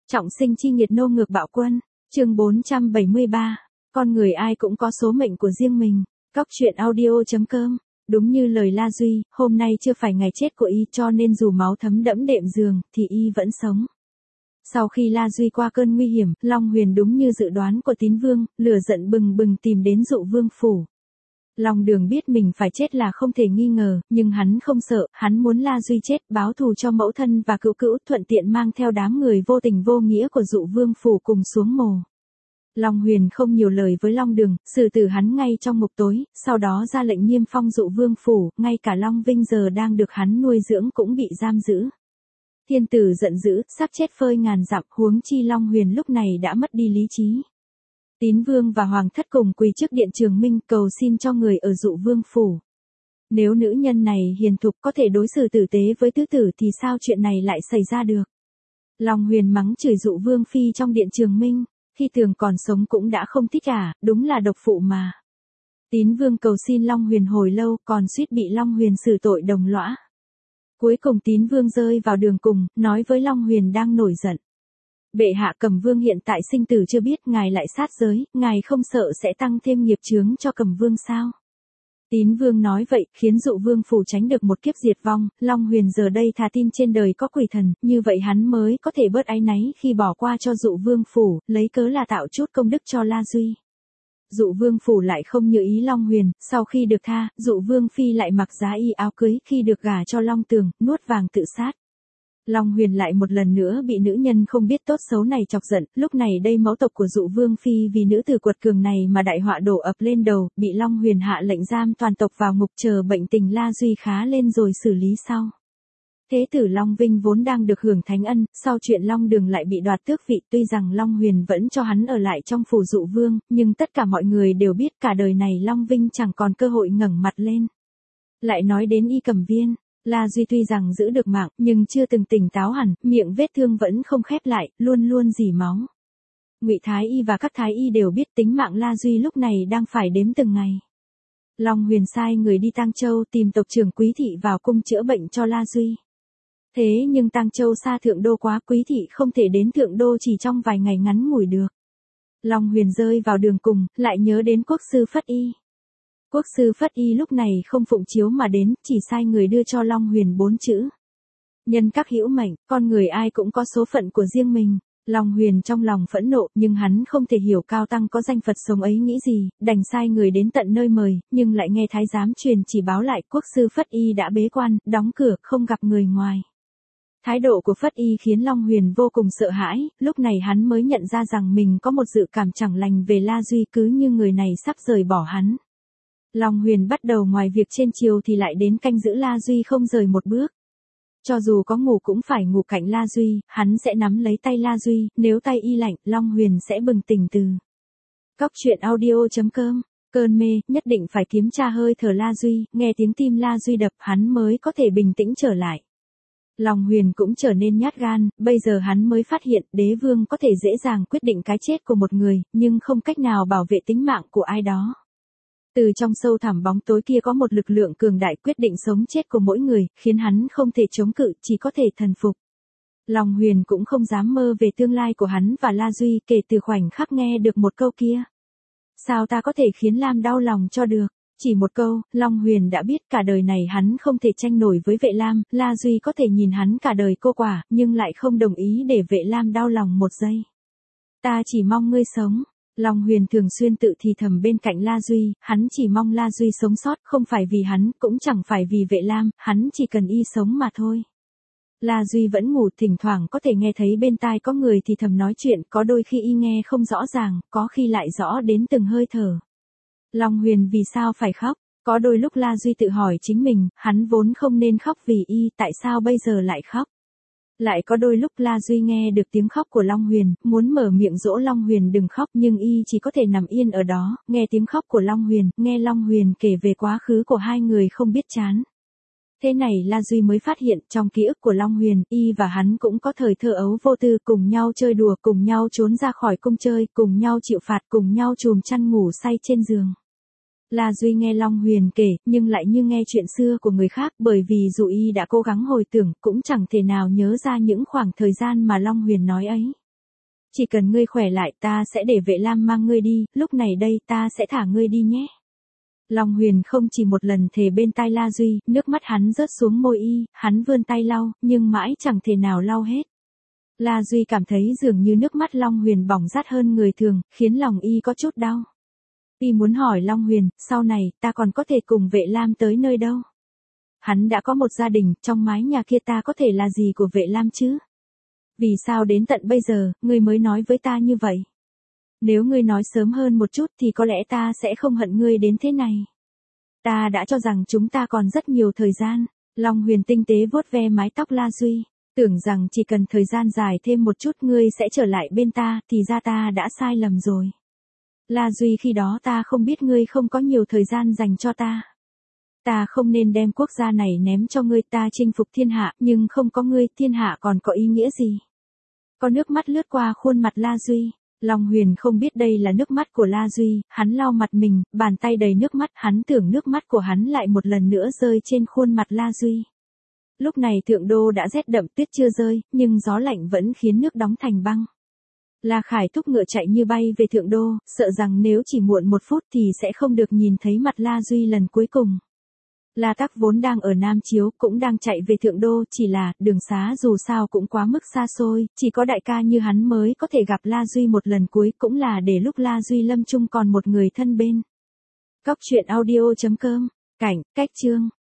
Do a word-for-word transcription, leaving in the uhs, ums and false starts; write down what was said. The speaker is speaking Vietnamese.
Trọng sinh chi nghiệt nô ngược bạo quân, chương bốn trăm bảy mươi ba, con người ai cũng có số mệnh của riêng mình, Cóc truyện audio.com, đúng như lời La Duy, hôm nay chưa phải ngày chết của y cho nên dù máu thấm đẫm đệm giường, thì y vẫn sống. Sau khi La Duy qua cơn nguy hiểm, Long Huyền đúng như dự đoán của Tín Vương, lửa giận bừng bừng tìm đến Dụ Vương phủ. Long Đường biết mình phải chết là không thể nghi ngờ, nhưng hắn không sợ, hắn muốn La Duy chết, báo thù cho mẫu thân và cữu cữu, thuận tiện mang theo đám người vô tình vô nghĩa của Dụ Vương phủ cùng xuống mồ. Long Huyền không nhiều lời với Long Đường, xử tử hắn ngay trong ngục tối, sau đó ra lệnh niêm phong Dụ Vương phủ, ngay cả Long Vinh giờ đang được hắn nuôi dưỡng cũng bị giam giữ. Thiên tử giận dữ, sắp chết phơi ngàn dặm, huống chi Long Huyền lúc này đã mất đi lý trí. Tín Vương và Hoàng thất cùng quỳ trước điện Trường Minh cầu xin cho người ở Dụ Vương phủ. Nếu nữ nhân này hiền thục có thể đối xử tử tế với tứ tử thì sao chuyện này lại xảy ra được? Long Huyền mắng chửi Dụ Vương phi trong điện Trường Minh, khi Tường còn sống cũng đã không thích à, đúng là độc phụ mà. Tín Vương cầu xin Long Huyền hồi lâu còn suýt bị Long Huyền xử tội đồng lõa. Cuối cùng Tín Vương rơi vào đường cùng, nói với Long Huyền đang nổi giận. Bệ hạ Cầm Vương hiện tại sinh tử chưa biết, ngài lại sát giới, ngài không sợ sẽ tăng thêm nghiệp chướng cho Cầm Vương sao? Tín Vương nói vậy, khiến Dụ Vương phủ tránh được một kiếp diệt vong, Long Huyền giờ đây thà tin trên đời có quỷ thần, như vậy hắn mới có thể bớt áy náy khi bỏ qua cho Dụ Vương phủ, lấy cớ là tạo chút công đức cho La Duy. Dụ Vương phủ lại không như ý Long Huyền, sau khi được tha, Dụ Vương phi lại mặc giá y áo cưới, khi được gả cho Long Tường, nuốt vàng tự sát. Long Huyền lại một lần nữa bị nữ nhân không biết tốt xấu này chọc giận, lúc này đây mẫu tộc của Dụ Vương phi vì nữ tử quật cường này mà đại họa đổ ập lên đầu, bị Long Huyền hạ lệnh giam toàn tộc vào ngục chờ bệnh tình La Duy khá lên rồi xử lý sau. Thế tử Long Vinh vốn đang được hưởng thánh ân, sau chuyện Long Đường lại bị đoạt tước vị, tuy rằng Long Huyền vẫn cho hắn ở lại trong phủ Dụ Vương, nhưng tất cả mọi người đều biết cả đời này Long Vinh chẳng còn cơ hội ngẩng mặt lên. Lại nói đến Y Cẩm Viên, La Duy tuy rằng giữ được mạng, nhưng chưa từng tỉnh táo hẳn, miệng vết thương vẫn không khép lại, luôn luôn rỉ máu. Ngụy Thái Y và các Thái Y đều biết tính mạng La Duy lúc này đang phải đếm từng ngày. Long Huyền sai người đi Tang Châu tìm tộc trưởng Quý Thị vào cung chữa bệnh cho La Duy. Thế nhưng Tang Châu xa Thượng Đô quá, Quý Thị không thể đến Thượng Đô chỉ trong vài ngày ngắn ngủi được. Long Huyền rơi vào đường cùng, lại nhớ đến Quốc sư Phất Y. Quốc sư Phất Y lúc này không phụng chiếu mà đến, chỉ sai người đưa cho Long Huyền bốn chữ. Nhân các hữu mệnh, con người ai cũng có số phận của riêng mình. Long Huyền trong lòng phẫn nộ, nhưng hắn không thể hiểu cao tăng có danh Phật sống ấy nghĩ gì, đành sai người đến tận nơi mời, nhưng lại nghe thái giám truyền chỉ báo lại Quốc sư Phất Y đã bế quan, đóng cửa, không gặp người ngoài. Thái độ của Phất Y khiến Long Huyền vô cùng sợ hãi, lúc này hắn mới nhận ra rằng mình có một dự cảm chẳng lành về La Duy, cứ như người này sắp rời bỏ hắn. Long Huyền bắt đầu ngoài việc trên chiều thì lại đến canh giữ La Duy không rời một bước. Cho dù có ngủ cũng phải ngủ cạnh La Duy, hắn sẽ nắm lấy tay La Duy, nếu tay y lạnh, Long Huyền sẽ bừng tỉnh từ. Cóc truyện audio.com, cơn mê, nhất định phải kiểm tra hơi thở La Duy, nghe tiếng tim La Duy đập hắn mới có thể bình tĩnh trở lại. Long Huyền cũng trở nên nhát gan, bây giờ hắn mới phát hiện đế vương có thể dễ dàng quyết định cái chết của một người, nhưng không cách nào bảo vệ tính mạng của ai đó. Từ trong sâu thẳm bóng tối kia có một lực lượng cường đại quyết định sống chết của mỗi người, khiến hắn không thể chống cự, chỉ có thể thần phục. Long Huyền cũng không dám mơ về tương lai của hắn và La Duy kể từ khoảnh khắc nghe được một câu kia. Sao ta có thể khiến Lam đau lòng cho được? Chỉ một câu, Long Huyền đã biết cả đời này hắn không thể tranh nổi với Vệ Lam, La Duy có thể nhìn hắn cả đời cô quả, nhưng lại không đồng ý để Vệ Lam đau lòng một giây. Ta chỉ mong ngươi sống. Long Huyền thường xuyên tự thì thầm bên cạnh La Duy, hắn chỉ mong La Duy sống sót, không phải vì hắn, cũng chẳng phải vì Vệ Lam, hắn chỉ cần y sống mà thôi. La Duy vẫn ngủ, thỉnh thoảng có thể nghe thấy bên tai có người thì thầm nói chuyện, có đôi khi y nghe không rõ ràng, có khi lại rõ đến từng hơi thở. Long Huyền vì sao phải khóc? Có đôi lúc La Duy tự hỏi chính mình, hắn vốn không nên khóc vì y, tại sao bây giờ lại khóc? Lại có đôi lúc La Duy nghe được tiếng khóc của Long Huyền, muốn mở miệng dỗ Long Huyền đừng khóc, nhưng y chỉ có thể nằm yên ở đó, nghe tiếng khóc của Long Huyền, nghe Long Huyền kể về quá khứ của hai người không biết chán. Thế này La Duy mới phát hiện, trong ký ức của Long Huyền, y và hắn cũng có thời thơ ấu vô tư, cùng nhau chơi đùa, cùng nhau trốn ra khỏi cung chơi, cùng nhau chịu phạt, cùng nhau chùm chăn ngủ say trên giường. La Duy nghe Long Huyền kể, nhưng lại như nghe chuyện xưa của người khác, bởi vì dù y đã cố gắng hồi tưởng, cũng chẳng thể nào nhớ ra những khoảng thời gian mà Long Huyền nói ấy. Chỉ cần ngươi khỏe lại ta sẽ để Vệ Lam mang ngươi đi, lúc này đây ta sẽ thả ngươi đi nhé. Long Huyền không chỉ một lần thề bên tai La Duy, nước mắt hắn rớt xuống môi y, hắn vươn tay lau, nhưng mãi chẳng thể nào lau hết. La Duy cảm thấy dường như nước mắt Long Huyền bỏng rát hơn người thường, khiến lòng y có chút đau. Y muốn hỏi Long Huyền, sau này, ta còn có thể cùng Vệ Lam tới nơi đâu? Hắn đã có một gia đình, trong mái nhà kia ta có thể là gì của Vệ Lam chứ? Vì sao đến tận bây giờ, ngươi mới nói với ta như vậy? Nếu ngươi nói sớm hơn một chút thì có lẽ ta sẽ không hận ngươi đến thế này. Ta đã cho rằng chúng ta còn rất nhiều thời gian. Long Huyền tinh tế vuốt ve mái tóc La Duy. Tưởng rằng chỉ cần thời gian dài thêm một chút ngươi sẽ trở lại bên ta, thì ra ta đã sai lầm rồi. La Duy, khi đó ta không biết ngươi không có nhiều thời gian dành cho ta. Ta không nên đem quốc gia này ném cho ngươi, ta chinh phục thiên hạ, nhưng không có ngươi, thiên hạ còn có ý nghĩa gì? Có nước mắt lướt qua khuôn mặt La Duy. Long Huyền không biết đây là nước mắt của La Duy, hắn lau mặt mình, bàn tay đầy nước mắt, hắn tưởng nước mắt của hắn lại một lần nữa rơi trên khuôn mặt La Duy. Lúc này Thượng Đô đã rét đậm, tuyết chưa rơi, nhưng gió lạnh vẫn khiến nước đóng thành băng. La Khải thúc ngựa chạy như bay về Thượng Đô, sợ rằng nếu chỉ muộn một phút thì sẽ không được nhìn thấy mặt La Duy lần cuối cùng. La Tắc vốn đang ở Nam Chiếu, cũng đang chạy về Thượng Đô, chỉ là, đường xá dù sao cũng quá mức xa xôi, chỉ có đại ca như hắn mới có thể gặp La Duy một lần cuối, cũng là để lúc La Duy lâm chung còn một người thân bên. Cóc truyện audio chấm com, cảnh, cách chương.